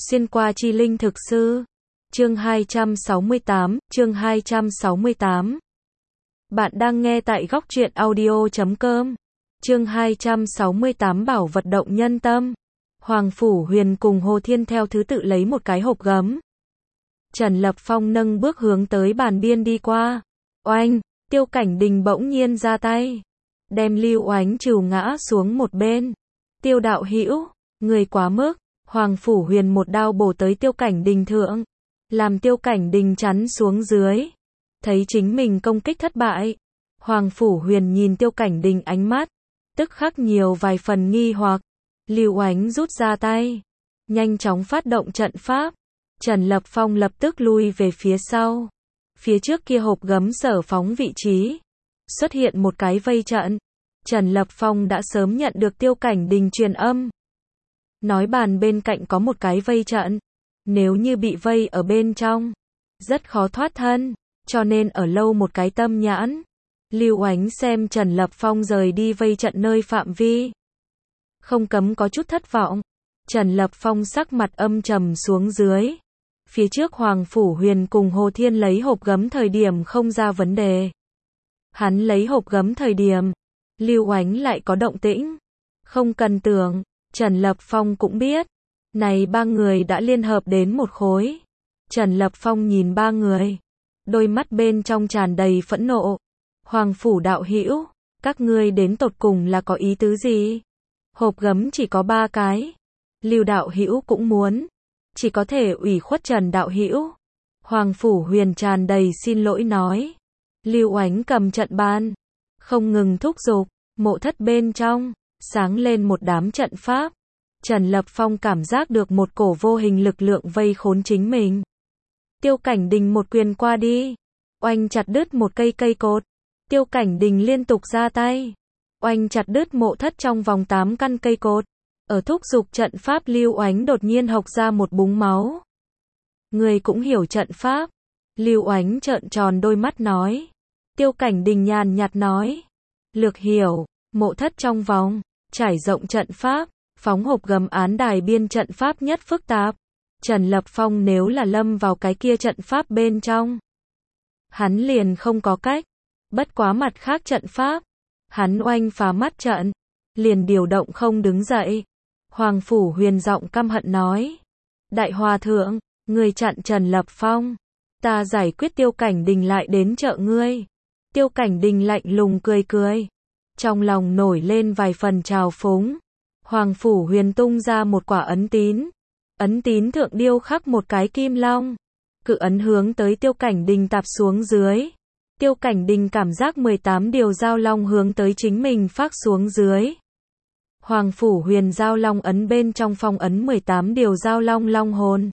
Xuyên qua chi linh thực sư. Chương 268. Bạn đang nghe tại góc truyện audio.com. Chương 268 Bảo vật động nhân tâm. Hoàng Phủ Huyền cùng Hồ Thiên theo thứ tự lấy một cái hộp gấm. Trần Lập Phong nâng bước hướng tới bàn biên đi qua. Oanh, Tiêu Cảnh Đình bỗng nhiên ra tay, đem Lưu Oánh trừ ngã xuống một bên. Tiêu đạo hữu, người quá mức. Hoàng Phủ Huyền một đao bổ tới Tiêu Cảnh Đình thượng, làm Tiêu Cảnh Đình chắn xuống dưới. Thấy chính mình công kích thất bại, Hoàng Phủ Huyền nhìn Tiêu Cảnh Đình ánh mắt tức khắc nhiều vài phần nghi hoặc. Lưu Oánh rút ra tay, nhanh chóng phát động trận pháp. Trần Lập Phong lập tức lui về phía sau. Phía trước kia hộp gấm sở phóng vị trí xuất hiện một cái vây trận. Trần Lập Phong đã sớm nhận được Tiêu Cảnh Đình truyền âm, nói bàn bên cạnh có một cái vây trận, nếu như bị vây ở bên trong, rất khó thoát thân, cho nên ở lâu một cái tâm nhãn. Lưu Oánh xem Trần Lập Phong rời đi vây trận nơi phạm vi, không cấm có chút thất vọng. Trần Lập Phong sắc mặt âm trầm xuống dưới. Phía trước Hoàng Phủ Huyền cùng Hồ Thiên lấy hộp gấm thời điểm không ra vấn đề. Hắn lấy hộp gấm thời điểm, Lưu Oánh lại có động tĩnh. Không cần tưởng, Trần Lập Phong cũng biết, này ba người đã liên hợp đến một khối. Trần Lập Phong nhìn ba người, đôi mắt bên trong tràn đầy phẫn nộ. Hoàng Phủ đạo hữu, các ngươi đến tột cùng là có ý tứ gì? Hộp gấm chỉ có 3 cái. Lưu đạo hữu cũng muốn, chỉ có thể ủy khuất Trần đạo hữu. Hoàng Phủ Huyền tràn đầy xin lỗi nói. Lưu Oánh cầm trận bàn, không ngừng thúc giục. Mộ thất bên trong sáng lên một đám trận pháp. Trần Lập Phong cảm giác được một cổ vô hình lực lượng vây khốn chính mình. Tiêu Cảnh Đình một quyền qua đi, oanh chặt đứt một cây cột. Tiêu Cảnh Đình liên tục ra tay, oanh chặt đứt mộ thất trong vòng 8 căn cây cột. Ở thúc giục trận pháp, Lưu Oánh đột nhiên hộc ra một búng máu. Người cũng hiểu trận pháp. Lưu Oánh trợn tròn đôi mắt nói. Tiêu Cảnh Đình nhàn nhạt nói. Lược hiểu. Mộ thất trong vòng trải rộng trận pháp, phóng hộp gấm án đài biên trận pháp nhất phức tạp. Trần Lập Phong nếu là lâm vào cái kia trận pháp bên trong, hắn liền không có cách. Bất quá mặt khác trận pháp, hắn oanh phá mắt trận, liền điều động không đứng dậy. Hoàng Phủ Huyền giọng căm hận nói. Đại Hòa Thượng, người chặn Trần Lập Phong, ta giải quyết Tiêu Cảnh Đình lại đến trợ ngươi. Tiêu Cảnh Đình lạnh lùng cười. Trong lòng nổi lên vài phần trào phúng. Hoàng Phủ Huyền tung ra một quả ấn tín. Ấn tín thượng điêu khắc một cái kim long. Cự ấn hướng tới Tiêu Cảnh Đình tạp xuống dưới. Tiêu Cảnh Đình cảm giác 18 điều giao long hướng tới chính mình phát xuống dưới. Hoàng Phủ Huyền giao long ấn bên trong phong ấn 18 điều giao long long hồn.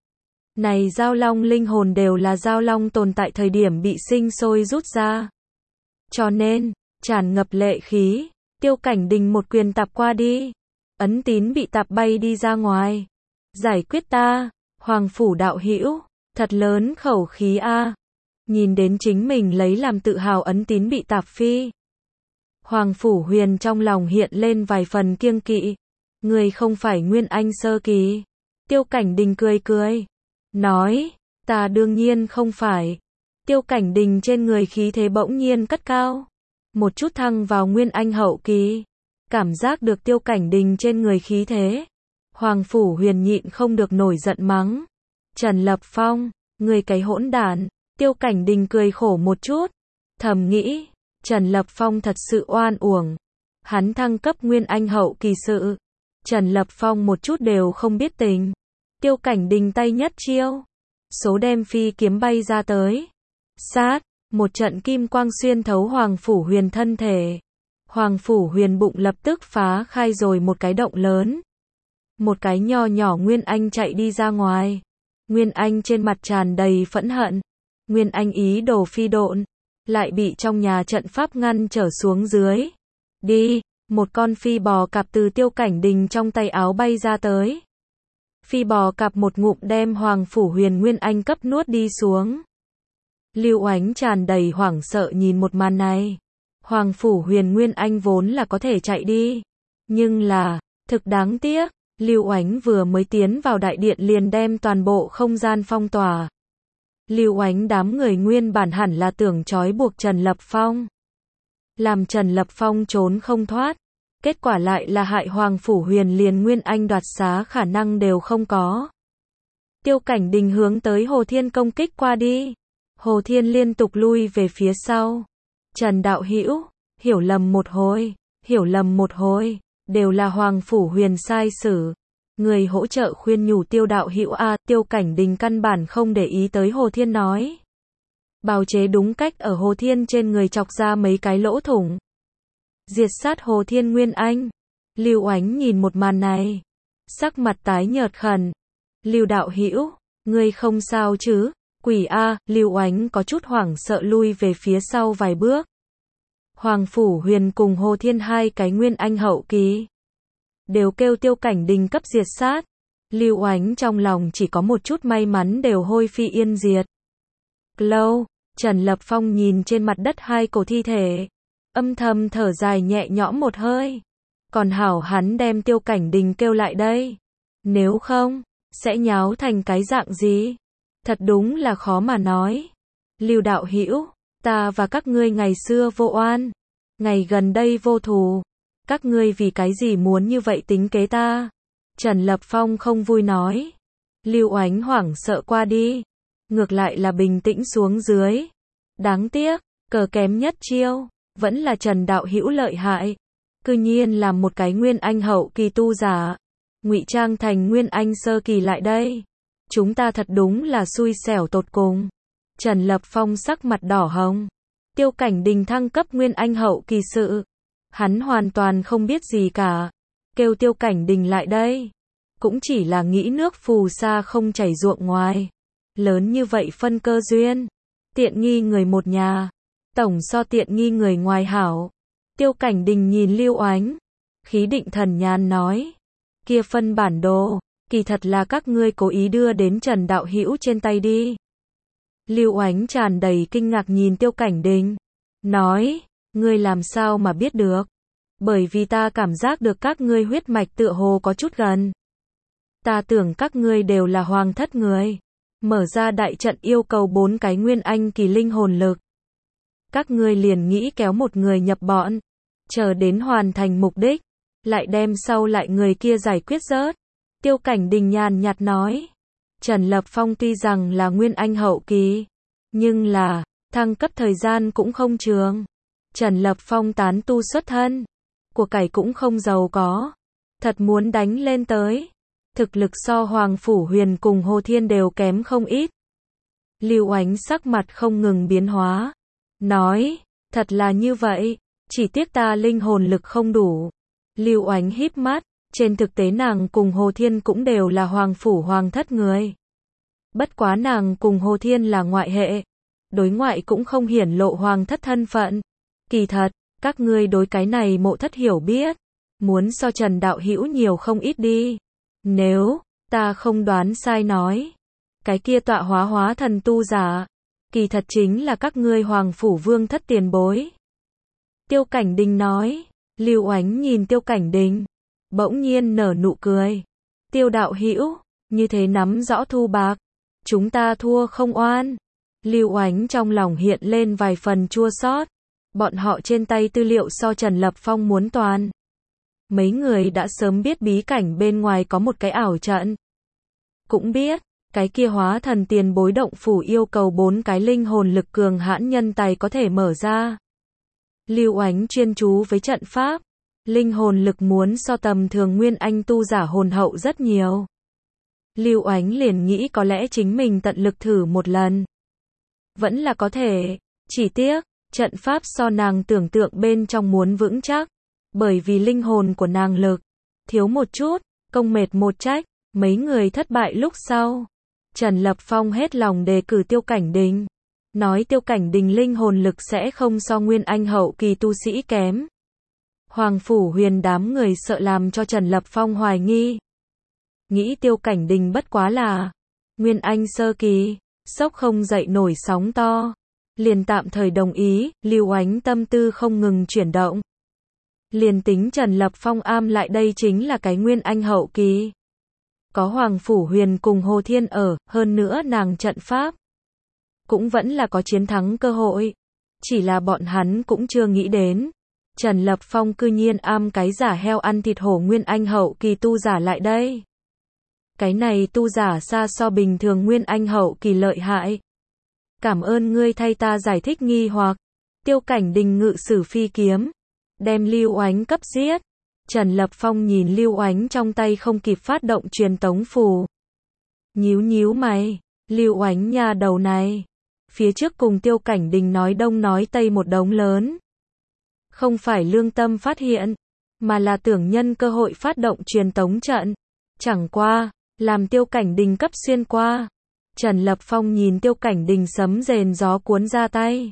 Này giao long linh hồn đều là giao long tồn tại thời điểm bị sinh sôi rút ra. Cho nên, tràn ngập lệ khí. Tiêu Cảnh Đình một quyền tạp qua đi, ấn tín bị tạp bay đi ra ngoài. Giải quyết ta, Hoàng Phủ đạo hữu, thật lớn khẩu khí a. Nhìn đến chính mình lấy làm tự hào ấn tín bị tạp phi, Hoàng Phủ Huyền trong lòng hiện lên vài phần kiêng kỵ. Người không phải Nguyên Anh sơ kỳ. Tiêu Cảnh Đình cười, nói, ta đương nhiên không phải. Tiêu Cảnh Đình trên người khí thế bỗng nhiên cất cao, một chút thăng vào Nguyên Anh hậu kỳ. Cảm giác được Tiêu Cảnh Đình trên người khí thế, Hoàng Phủ Huyền nhịn không được nổi giận mắng. Trần Lập Phong, người cái hỗn đản. Tiêu Cảnh Đình cười khổ một chút, thầm nghĩ, Trần Lập Phong thật sự oan uổng. Hắn thăng cấp Nguyên Anh hậu kỳ sự, Trần Lập Phong một chút đều không biết tình. Tiêu Cảnh Đình tay nhất chiêu, số đem phi kiếm bay ra tới. Sát, một trận kim quang xuyên thấu Hoàng Phủ Huyền thân thể. Hoàng Phủ Huyền bụng lập tức phá khai rồi một cái động lớn. Một cái nho nhỏ Nguyên Anh chạy đi ra ngoài. Nguyên Anh trên mặt tràn đầy phẫn hận. Nguyên Anh ý đồ phi độn, lại bị trong nhà trận pháp ngăn trở xuống dưới. Đi, một con phi bò cạp từ Tiêu Cảnh Đình trong tay áo bay ra tới. Phi bò cạp một ngụm đem Hoàng Phủ Huyền Nguyên Anh cấp nuốt đi xuống. Lưu Oánh tràn đầy hoảng sợ nhìn một màn này. Hoàng Phủ Huyền Nguyên Anh vốn là có thể chạy đi, nhưng là, thực đáng tiếc, Lưu Oánh vừa mới tiến vào đại điện liền đem toàn bộ không gian phong tỏa. Lưu Oánh đám người nguyên bản hẳn là tưởng trói buộc Trần Lập Phong, làm Trần Lập Phong trốn không thoát, kết quả lại là hại Hoàng Phủ Huyền liền Nguyên Anh đoạt xá khả năng đều không có. Tiêu Cảnh Đình hướng tới Hồ Thiên công kích qua đi. Hồ Thiên liên tục lui về phía sau. Trần đạo hữu, hiểu lầm một hồi, đều là Hoàng Phủ Huyền sai xử. Người hỗ trợ khuyên nhủ Tiêu đạo hữu a. Tiêu Cảnh Đình căn bản không để ý tới Hồ Thiên nói. Bào chế đúng cách ở Hồ Thiên trên người chọc ra mấy cái lỗ thủng. Diệt sát Hồ Thiên Nguyên Anh. Lưu Oánh nhìn một màn này, sắc mặt tái nhợt khẩn. Lưu đạo hữu, ngươi không sao chứ? Quỷ a. Lưu Oánh có chút hoảng sợ lui về phía sau vài bước. Hoàng Phủ Huyền cùng Hồ Thiên hai cái Nguyên Anh hậu kỳ đều kêu Tiêu Cảnh Đình cấp diệt sát. Lưu Oánh trong lòng chỉ có một chút may mắn đều hôi phi yên diệt. Lâu, Trần Lập Phong nhìn trên mặt đất hai cổ thi thể, âm thầm thở dài nhẹ nhõm một hơi. Còn hảo hắn đem Tiêu Cảnh Đình kêu lại đây. Nếu không, sẽ nháo thành cái dạng gì? Thật đúng là khó mà nói. Lưu đạo hữu, ta và các ngươi ngày xưa vô oan, ngày gần đây vô thù. Các ngươi vì cái gì muốn như vậy tính kế ta? Trần Lập Phong không vui nói. Lưu Oánh hoảng sợ qua đi, ngược lại là bình tĩnh xuống dưới. Đáng tiếc, cờ kém nhất chiêu, vẫn là Trần đạo hữu lợi hại. Cư nhiên làm một cái Nguyên Anh hậu kỳ tu giả, ngụy trang thành Nguyên Anh sơ kỳ lại đây. Chúng ta thật đúng là xui xẻo tột cùng. Trần Lập Phong sắc mặt đỏ hồng. Tiêu Cảnh Đình thăng cấp Nguyên Anh hậu kỳ sự, hắn hoàn toàn không biết gì cả. Kêu Tiêu Cảnh Đình lại đây, cũng chỉ là nghĩ nước phù sa không chảy ruộng ngoài. Lớn như vậy phân cơ duyên, tiện nghi người một nhà, tổng so tiện nghi người ngoài hảo. Tiêu Cảnh Đình nhìn Lưu Oánh, khí định thần nhàn nói. Kia phân bản đồ, kỳ thật là các ngươi cố ý đưa đến Trần đạo hữu trên tay đi. Lưu Oánh tràn đầy kinh ngạc nhìn Tiêu Cảnh Đình, nói, ngươi làm sao mà biết được? Bởi vì ta cảm giác được các ngươi huyết mạch tựa hồ có chút gần. Ta tưởng các ngươi đều là hoàng thất người. Mở ra đại trận yêu cầu 4 cái Nguyên Anh kỳ linh hồn lực. Các ngươi liền nghĩ kéo một người nhập bọn, chờ đến hoàn thành mục đích, lại đem sau lại người kia giải quyết rớt. Tiêu Cảnh Đình nhàn nhạt nói. Trần Lập Phong tuy rằng là Nguyên Anh hậu kỳ, nhưng là, thăng cấp thời gian cũng không trường. Trần Lập Phong tán tu xuất thân, của cải cũng không giàu có. Thật muốn đánh lên tới, thực lực so Hoàng Phủ Huyền cùng Hồ Thiên đều kém không ít. Lưu Oánh sắc mặt không ngừng biến hóa, nói, thật là như vậy, chỉ tiếc ta linh hồn lực không đủ. Lưu Oánh híp mắt, trên thực tế nàng cùng Hồ Thiên cũng đều là Hoàng Phủ Hoàng thất người. Bất quá nàng cùng Hồ Thiên là ngoại hệ, đối ngoại cũng không hiển lộ Hoàng thất thân phận. Kỳ thật, các ngươi đối cái này Mộ thất hiểu biết, muốn so Trần đạo hữu nhiều không ít đi. Nếu ta không đoán sai nói, cái kia tọa hóa thần tu giả, kỳ thật chính là các ngươi Hoàng Phủ Vương thất tiền bối. Tiêu Cảnh Đình nói. Lưu Oánh nhìn Tiêu Cảnh Đình, bỗng nhiên nở nụ cười. Tiêu đạo hữu, như thế nắm rõ thu bạc, chúng ta thua không oan. Lưu Oánh trong lòng hiện lên vài phần chua xót. Bọn họ trên tay tư liệu so Trần Lập Phong muốn toàn. Mấy người đã sớm biết bí cảnh bên ngoài có một cái ảo trận. Cũng biết, cái kia hóa thần tiền bối động phủ yêu cầu 4 cái linh hồn lực cường hãn nhân tài có thể mở ra. Lưu Oánh chuyên chú với trận pháp, linh hồn lực muốn so tầm thường Nguyên Anh tu giả hồn hậu rất nhiều. Lưu Oánh liền nghĩ có lẽ chính mình tận lực thử một lần. Vẫn là có thể, chỉ tiếc, trận pháp so nàng tưởng tượng bên trong muốn vững chắc, bởi vì linh hồn của nàng lực thiếu một chút, công mệt một trách, mấy người thất bại lúc sau. Trần Lập Phong hết lòng đề cử Tiêu Cảnh Đình, nói Tiêu Cảnh Đình linh hồn lực sẽ không so Nguyên Anh hậu kỳ tu sĩ kém. Hoàng Phủ Huyền đám người sợ làm cho Trần Lập Phong hoài nghi. Nghĩ Tiêu Cảnh Đình bất quá là Nguyên Anh sơ kỳ, sốc không dậy nổi sóng to, liền tạm thời đồng ý. Lưu Oánh tâm tư không ngừng chuyển động. Liền tính Trần Lập Phong am lại đây chính là cái nguyên anh hậu kỳ. Có Hoàng Phủ Huyền cùng Hồ Thiên ở, hơn nữa nàng trận pháp. Cũng vẫn là có chiến thắng cơ hội. Chỉ là bọn hắn cũng chưa nghĩ đến. Trần Lập Phong cư nhiên am cái giả heo ăn thịt hổ nguyên anh hậu kỳ tu giả lại đây. Cái này tu giả xa so bình thường nguyên anh hậu kỳ lợi hại. Cảm ơn ngươi thay ta giải thích nghi hoặc. Tiêu Cảnh Đình ngự sử phi kiếm. Đem Lưu Oánh cấp giết. Trần Lập Phong nhìn Lưu Oánh trong tay không kịp phát động truyền tống phù. Nhíu nhíu mày. Lưu Oánh nha đầu này. Phía trước cùng Tiêu Cảnh Đình nói đông nói tây một đống lớn. Không phải lương tâm phát hiện. Mà là tưởng nhân cơ hội phát động truyền tống trận. Chẳng qua. Làm Tiêu Cảnh Đình cấp xuyên qua. Trần Lập Phong nhìn Tiêu Cảnh Đình sấm rền gió cuốn ra tay.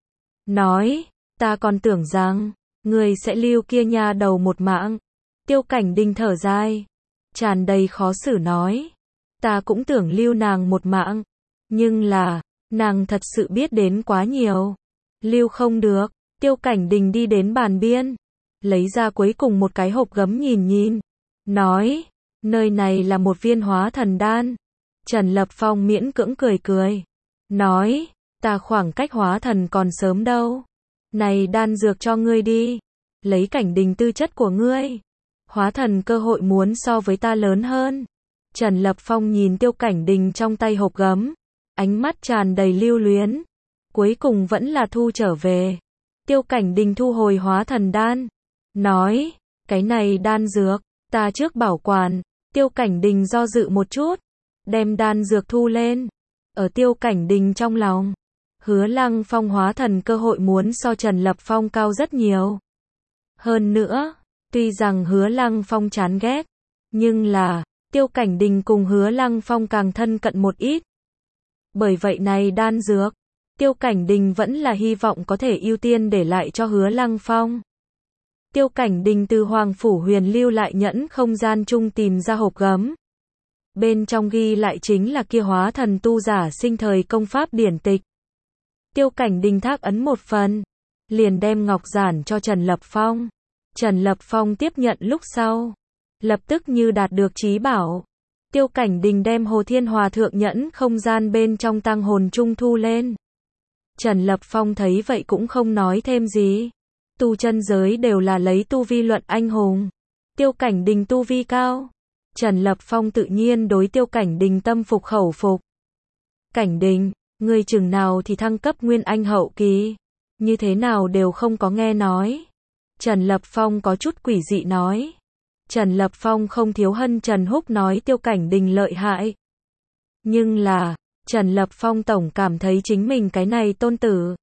Nói. Ta còn tưởng rằng. Người sẽ lưu kia nha đầu một mạng. Tiêu Cảnh Đình thở dài. Tràn đầy khó xử nói. Ta cũng tưởng lưu nàng một mạng. Nhưng là. Nàng thật sự biết đến quá nhiều. Lưu không được. Tiêu Cảnh Đình đi đến bàn biên. Lấy ra cuối cùng một cái hộp gấm nhìn nhìn. Nói. Nơi này là một viên hóa thần đan. Trần Lập Phong miễn cưỡng cười cười. Nói. Ta khoảng cách hóa thần còn sớm đâu. Này đan dược cho ngươi đi. Lấy Cảnh Đình tư chất của ngươi. Hóa thần cơ hội muốn so với ta lớn hơn. Trần Lập Phong nhìn Tiêu Cảnh Đình trong tay hộp gấm. Ánh mắt tràn đầy lưu luyến. Cuối cùng vẫn là thu trở về. Tiêu Cảnh Đình thu hồi hóa thần đan. Nói. Cái này đan dược. Ta trước bảo quản. Tiêu Cảnh Đình do dự một chút. Đem đan dược thu lên. Ở Tiêu Cảnh Đình trong lòng. Hứa Lăng Phong hóa thần cơ hội muốn so Trần Lập Phong cao rất nhiều. Hơn nữa, tuy rằng Hứa Lăng Phong chán ghét, nhưng là, Tiêu Cảnh Đình cùng Hứa Lăng Phong càng thân cận một ít. Bởi vậy này đan dược, Tiêu Cảnh Đình vẫn là hy vọng có thể ưu tiên để lại cho Hứa Lăng Phong. Tiêu Cảnh Đình từ Hoàng Phủ Huyền lưu lại nhẫn không gian chung tìm ra hộp gấm. Bên trong ghi lại chính là kia hóa thần tu giả sinh thời công pháp điển tịch. Tiêu Cảnh Đình thác ấn một phần, liền đem ngọc giản cho Trần Lập Phong. Trần Lập Phong tiếp nhận lúc sau, lập tức như đạt được chí bảo. Tiêu Cảnh Đình đem Hồ Thiên Hòa Thượng nhẫn không gian bên trong tăng hồn chung thu lên. Trần Lập Phong thấy vậy cũng không nói thêm gì. Tu chân giới đều là lấy tu vi luận anh hùng. Tiêu Cảnh Đình tu vi cao. Trần Lập Phong tự nhiên đối Tiêu Cảnh Đình tâm phục khẩu phục. Cảnh Đình, ngươi chừng nào thì thăng cấp nguyên anh hậu kỳ, như thế nào đều không có nghe nói. Trần Lập Phong có chút quỷ dị nói. Trần Lập Phong không thiếu hân Trần Húc nói Tiêu Cảnh Đình lợi hại. Nhưng là, Trần Lập Phong tổng cảm thấy chính mình cái này tôn tử.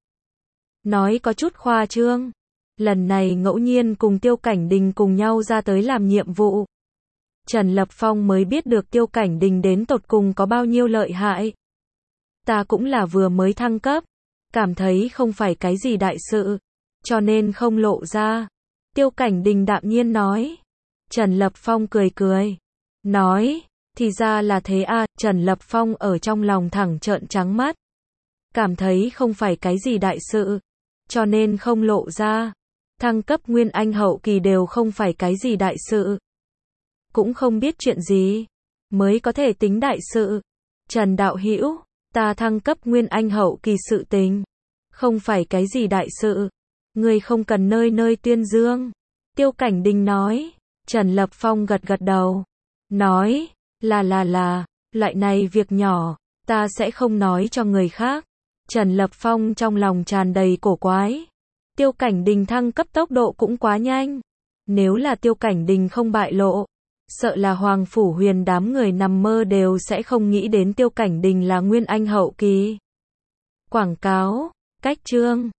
Nói có chút khoa trương. Lần này ngẫu nhiên cùng Tiêu Cảnh Đình cùng nhau ra tới làm nhiệm vụ. Trần Lập Phong mới biết được Tiêu Cảnh Đình đến tột cùng có bao nhiêu lợi hại. Ta cũng là vừa mới thăng cấp, cảm thấy không phải cái gì đại sự, cho nên không lộ ra. Tiêu Cảnh Đình đạm nhiên nói. Trần Lập Phong cười cười, nói, thì ra là thế à. Trần Lập Phong ở trong lòng thẳng trợn trắng mắt, cảm thấy không phải cái gì đại sự, cho nên không lộ ra. Thăng cấp nguyên anh hậu kỳ đều không phải cái gì đại sự, cũng không biết chuyện gì mới có thể tính đại sự. Trần đạo hữu, ta thăng cấp nguyên anh hậu kỳ sự tình, không phải cái gì đại sự, ngươi không cần nơi nơi tuyên dương. Tiêu Cảnh Đình nói. Trần Lập Phong gật gật đầu, nói, loại này việc nhỏ, ta sẽ không nói cho người khác. Trần Lập Phong trong lòng tràn đầy cổ quái. Tiêu Cảnh Đình thăng cấp tốc độ cũng quá nhanh. Nếu là Tiêu Cảnh Đình không bại lộ, sợ là Hoàng Phủ Huyền đám người nằm mơ đều sẽ không nghĩ đến Tiêu Cảnh Đình là nguyên anh hậu kỳ. Quảng cáo, cách chương